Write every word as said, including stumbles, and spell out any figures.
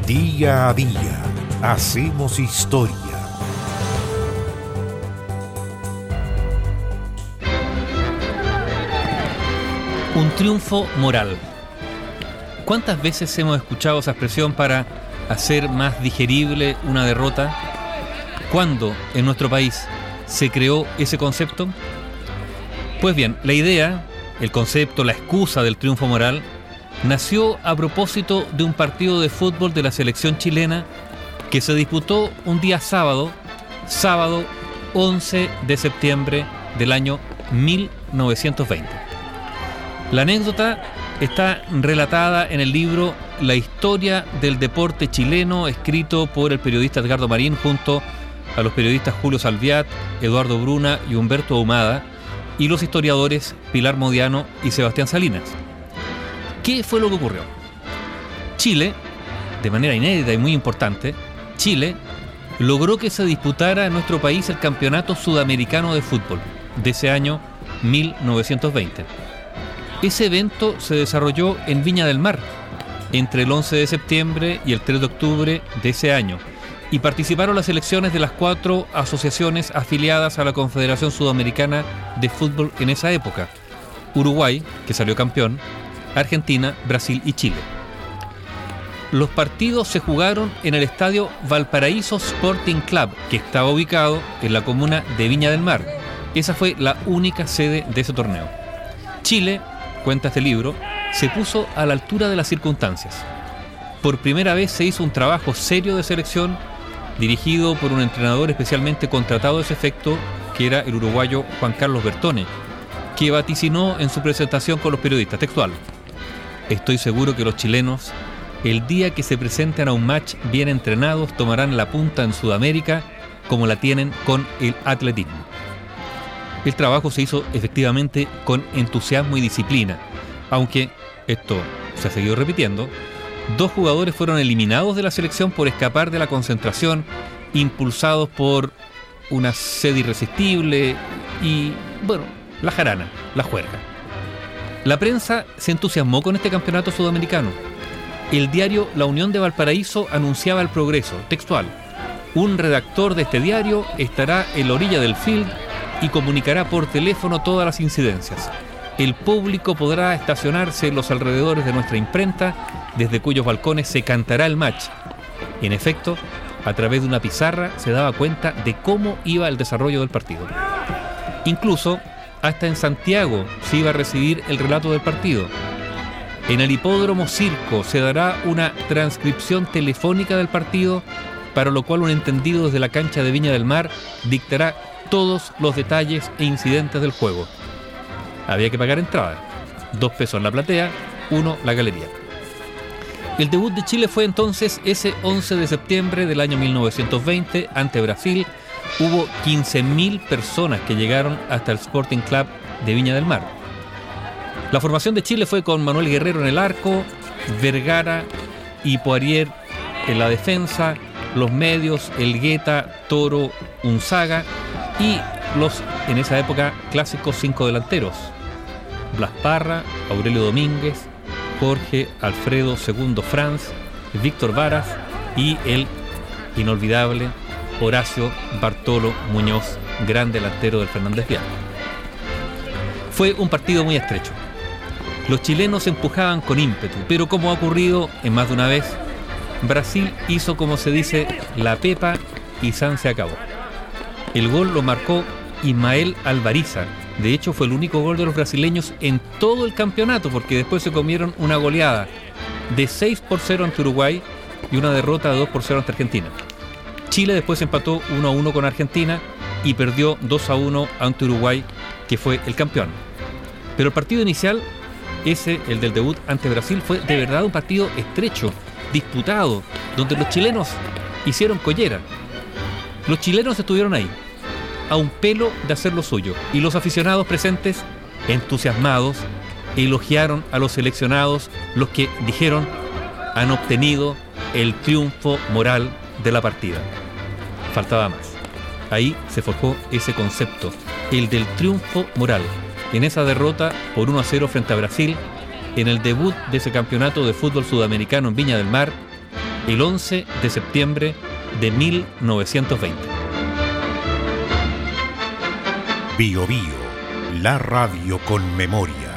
Día a día hacemos historia. Un triunfo moral. ¿Cuántas veces hemos escuchado esa expresión para hacer más digerible una derrota? ¿Cuándo en nuestro país se creó ese concepto? Pues bien, la idea, el concepto, la excusa del triunfo moral nació a propósito de un partido de fútbol de la selección chilena que se disputó un día sábado, sábado once de septiembre del año mil novecientos veinte. La anécdota está relatada en el libro La historia del deporte chileno, escrito por el periodista Edgardo Marín junto a los periodistas Julio Salviat, Eduardo Bruna y Humberto Ahumada, y los historiadores Pilar Modiano y Sebastián Salinas. ¿Qué fue lo que ocurrió? Chile, de manera inédita y muy importante, Chile logró que se disputara en nuestro país el Campeonato Sudamericano de Fútbol de ese año mil novecientos veinte. Ese evento se desarrolló en Viña del Mar entre el once de septiembre y el tres de octubre de ese año, y participaron las selecciones de las cuatro asociaciones afiliadas a la Confederación Sudamericana de Fútbol en esa época: Uruguay, que salió campeón, Argentina, Brasil y Chile. Los partidos se jugaron en el estadio Valparaíso Sporting Club, que estaba ubicado en la comuna de Viña del Mar. Esa fue la única sede de ese torneo. Chile, cuenta este libro, se puso a la altura de las circunstancias. Por primera vez se hizo un trabajo serio de selección dirigido por un entrenador especialmente contratado a ese efecto, que era el uruguayo Juan Carlos Bertone, que vaticinó en su presentación con los periodistas, textual: estoy seguro que los chilenos, el día que se presenten a un match bien entrenados, tomarán la punta en Sudamérica como la tienen con el atletismo. El trabajo se hizo efectivamente con entusiasmo y disciplina, aunque esto se ha seguido repitiendo. Dos jugadores fueron eliminados de la selección por escapar de la concentración, impulsados por una sed irresistible y, bueno, la jarana, la juerga. La prensa se entusiasmó con este campeonato sudamericano. El diario La Unión de Valparaíso anunciaba el progreso, textual: un redactor de este diario estará en la orilla del field y comunicará por teléfono todas las incidencias. El público podrá estacionarse en los alrededores de nuestra imprenta, desde cuyos balcones se cantará el match. En efecto, a través de una pizarra se daba cuenta de cómo iba el desarrollo del partido. Incluso, hasta en Santiago se iba a recibir el relato del partido. En el hipódromo Circo se dará una transcripción telefónica del partido, para lo cual un entendido desde la cancha de Viña del Mar dictará todos los detalles e incidentes del juego. Había que pagar entrada, dos pesos en la platea, uno la galería. El debut de Chile fue entonces ese once de septiembre del año mil novecientos veinte ante Brasil. Hubo quince mil personas que llegaron hasta el Sporting Club de Viña del Mar. La formación de Chile fue con Manuel Guerrero en el arco, Vergara y Poirier en la defensa, los medios, Elgueta, Toro, Unzaga y los, en esa época, clásicos cinco delanteros: Blas Parra, Aurelio Domínguez, Jorge Alfredo Segundo Franz, Víctor Varas y el inolvidable Horacio Bartolo Muñoz, gran delantero del Fernández Vial. Fue un partido muy estrecho. Los chilenos empujaban con ímpetu, pero como ha ocurrido en más de una vez, Brasil hizo, como se dice, la pepa y san se acabó. El gol lo marcó Ismael Alvariza. De hecho, fue el único gol de los brasileños en todo el campeonato, porque después se comieron una goleada de seis por cero ante Uruguay y una derrota de dos por cero ante Argentina. Chile después empató uno a uno con Argentina y perdió dos a uno ante Uruguay, que fue el campeón. Pero el partido inicial, ese, el del debut ante Brasil, fue de verdad un partido estrecho, disputado, donde los chilenos hicieron collera. Los chilenos estuvieron ahí, a un pelo de hacer lo suyo, y los aficionados presentes, entusiasmados, elogiaron a los seleccionados, los que dijeron han obtenido el triunfo moral de la partida. Faltaba más. Ahí se forjó ese concepto, el del triunfo moral, en esa derrota por uno a cero frente a Brasil, en el debut de ese campeonato de fútbol sudamericano en Viña del Mar. el once de septiembre de mil novecientos veinte. Bio Bio, la radio con memoria.